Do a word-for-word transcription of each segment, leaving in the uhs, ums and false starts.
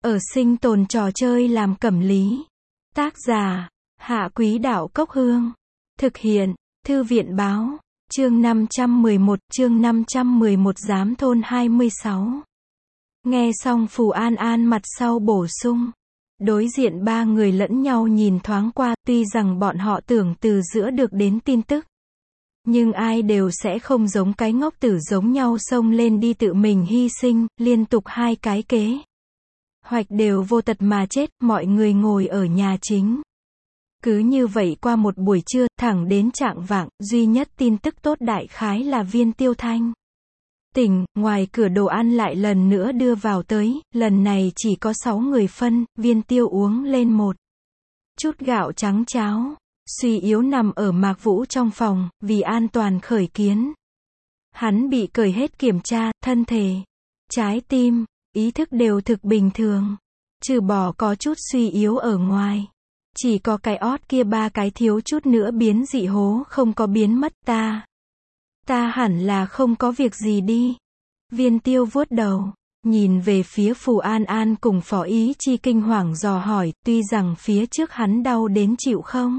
Ở sinh tồn trò chơi làm cẩm lý. Tác giả, Hạ Quý Đạo Cốc Hương. Thực hiện, Thư viện Báo. Chương năm trăm mười một, chương năm trăm mười một Giám thôn hai mươi sáu. Nghe xong Phù An An mặt sau bổ sung. Đối diện ba người lẫn nhau nhìn thoáng qua, tuy rằng bọn họ tưởng từ giữa được đến tin tức. Nhưng ai đều sẽ không giống cái ngốc tử giống nhau xông lên đi tự mình hy sinh, liên tục hai cái kế hoạch đều vô tật mà chết, mọi người ngồi ở nhà chính. Cứ như vậy qua một buổi trưa, thẳng đến chạng vạng, duy nhất tin tức tốt đại khái là Viên Tiêu Thanh tỉnh, ngoài cửa đồ ăn lại lần nữa đưa vào tới, lần này chỉ có sáu người phân, Viên Tiêu uống lên một chút gạo trắng cháo, suy yếu nằm ở Mạc Vũ trong phòng, vì an toàn khởi kiến. Hắn bị cởi hết kiểm tra, thân thể, trái tim, ý thức đều thực bình thường, trừ bỏ có chút suy yếu ở ngoài. Chỉ có cái ót kia ba cái thiếu chút nữa biến dị hố không có biến mất. Ta, ta hẳn là không có việc gì đi. Viên Tiêu vuốt đầu, nhìn về phía Phù An An cùng Phó Ý Chi kinh hoàng dò hỏi, tuy rằng phía trước hắn đau đến chịu không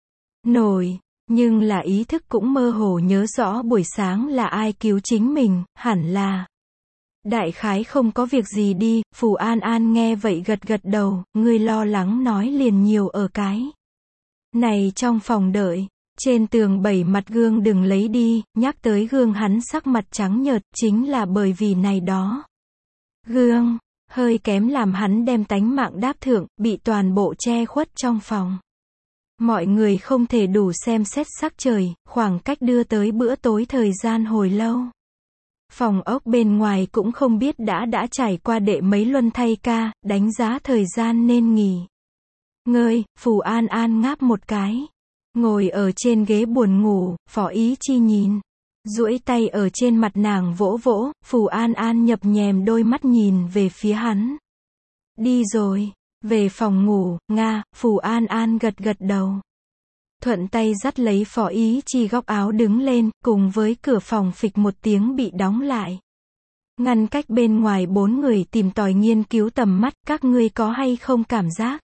nổi, nhưng là ý thức cũng mơ hồ nhớ rõ buổi sáng là ai cứu chính mình, hẳn là đại khái không có việc gì đi. Phù An An nghe vậy gật gật đầu, ngươi lo lắng nói liền nhiều ở cái này trong phòng đợi. Trên tường bảy mặt gương đừng lấy đi, nhắc tới gương hắn sắc mặt trắng nhợt, chính là bởi vì này đó. Gương, hơi kém làm hắn đem tánh mạng đáp thượng, bị toàn bộ che khuất trong phòng. Mọi người không thể đủ xem xét sắc trời, khoảng cách đưa tới bữa tối thời gian hồi lâu. Phòng ốc bên ngoài cũng không biết đã đã trải qua đệ mấy luân thay ca, đánh giá thời gian nên nghỉ ngơi. Phù An An ngáp một cái, ngồi ở trên ghế buồn ngủ. Phó Ý Chi nhìn, duỗi tay ở trên mặt nàng vỗ vỗ. Phù An An nhập nhèm đôi mắt nhìn về phía hắn. Đi rồi, về phòng ngủ, Nga. Phù An An gật gật đầu, thuận tay dắt lấy Phó Ý Chi góc áo đứng lên, cùng với cửa phòng phịch một tiếng bị đóng lại. Ngăn cách bên ngoài bốn người tìm tòi nghiên cứu tầm mắt, các ngươi có hay không cảm giác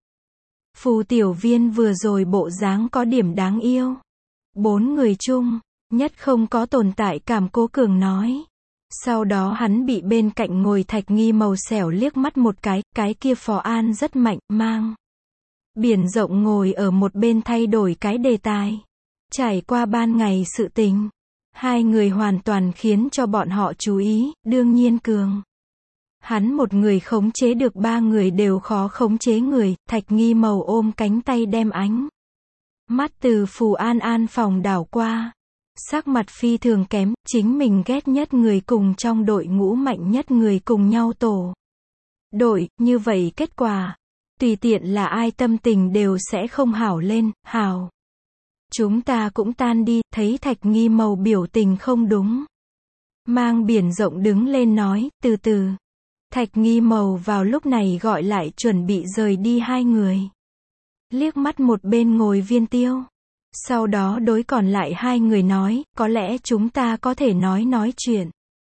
Phù Tiểu Viên vừa rồi bộ dáng có điểm đáng yêu. Bốn người chung, nhất không có tồn tại cảm Cố Cường nói. Sau đó hắn bị bên cạnh ngồi Thạch Nghi màu xẻo liếc mắt một cái, cái kia Phó An rất mạnh, mang biển rộng ngồi ở một bên thay đổi cái đề tài. Trải qua ban ngày sự tình, hai người hoàn toàn khiến cho bọn họ chú ý, đương nhiên Cường. Hắn một người khống chế được ba người đều khó khống chế người. Thạch Nghi màu ôm cánh tay đem ánh mắt từ Phù An An phòng đảo qua. Sắc mặt phi thường kém, chính mình ghét nhất người cùng trong đội ngũ mạnh nhất người cùng nhau tổ đội, như vậy kết quả tùy tiện là ai tâm tình đều sẽ không hảo lên. Hảo, chúng ta cũng tan đi. Thấy Thạch Nghi màu biểu tình không đúng, mang biển rộng đứng lên nói, từ từ. Thạch Nghi màu vào lúc này gọi lại chuẩn bị rời đi hai người, liếc mắt một bên ngồi Viên Tiêu, sau đó đối còn lại hai người nói, có lẽ chúng ta có thể nói nói chuyện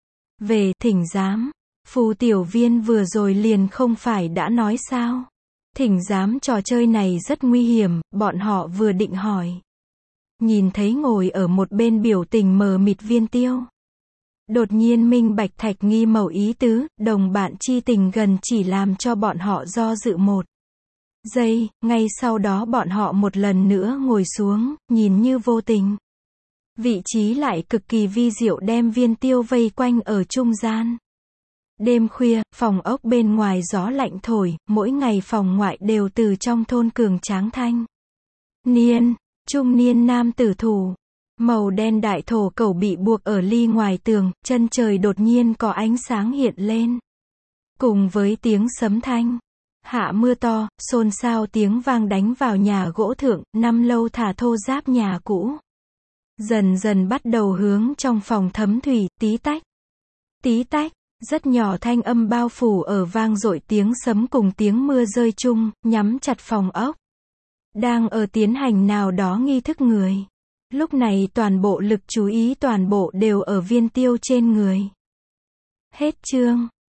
về thỉnh giám. Phù Tiểu Viên vừa rồi liền không phải đã nói sao, thỉnh giám trò chơi này rất nguy hiểm. Bọn họ vừa định hỏi, nhìn thấy ngồi ở một bên biểu tình mờ mịt Viên Tiêu, đột nhiên minh bạch Thạch Nghi màu ý tứ, đồng bạn chi tình gần chỉ làm cho bọn họ do dự một giây, ngay sau đó bọn họ một lần nữa ngồi xuống, nhìn như vô tình. Vị trí lại cực kỳ vi diệu đem Viên Tiêu vây quanh ở trung gian. Đêm khuya, phòng ốc bên ngoài gió lạnh thổi, mỗi ngày phòng ngoại đều từ trong thôn cường tráng thanh niên, trung niên nam tử thủ. Màu đen đại thổ cẩu bị buộc ở ly ngoài tường, chân trời đột nhiên có ánh sáng hiện lên. Cùng với tiếng sấm thanh, hạ mưa to, xôn xao tiếng vang đánh vào nhà gỗ thượng, năm lâu thả thô ráp nhà cũ. Dần dần bắt đầu hướng trong phòng thấm thủy, tí tách, tí tách, rất nhỏ thanh âm bao phủ ở vang dội tiếng sấm cùng tiếng mưa rơi chung, nhắm chặt phòng ốc. Đang ở tiến hành nào đó nghi thức người. Lúc này toàn bộ lực chú ý toàn bộ đều ở Viên Tiêu trên người. Hết chương.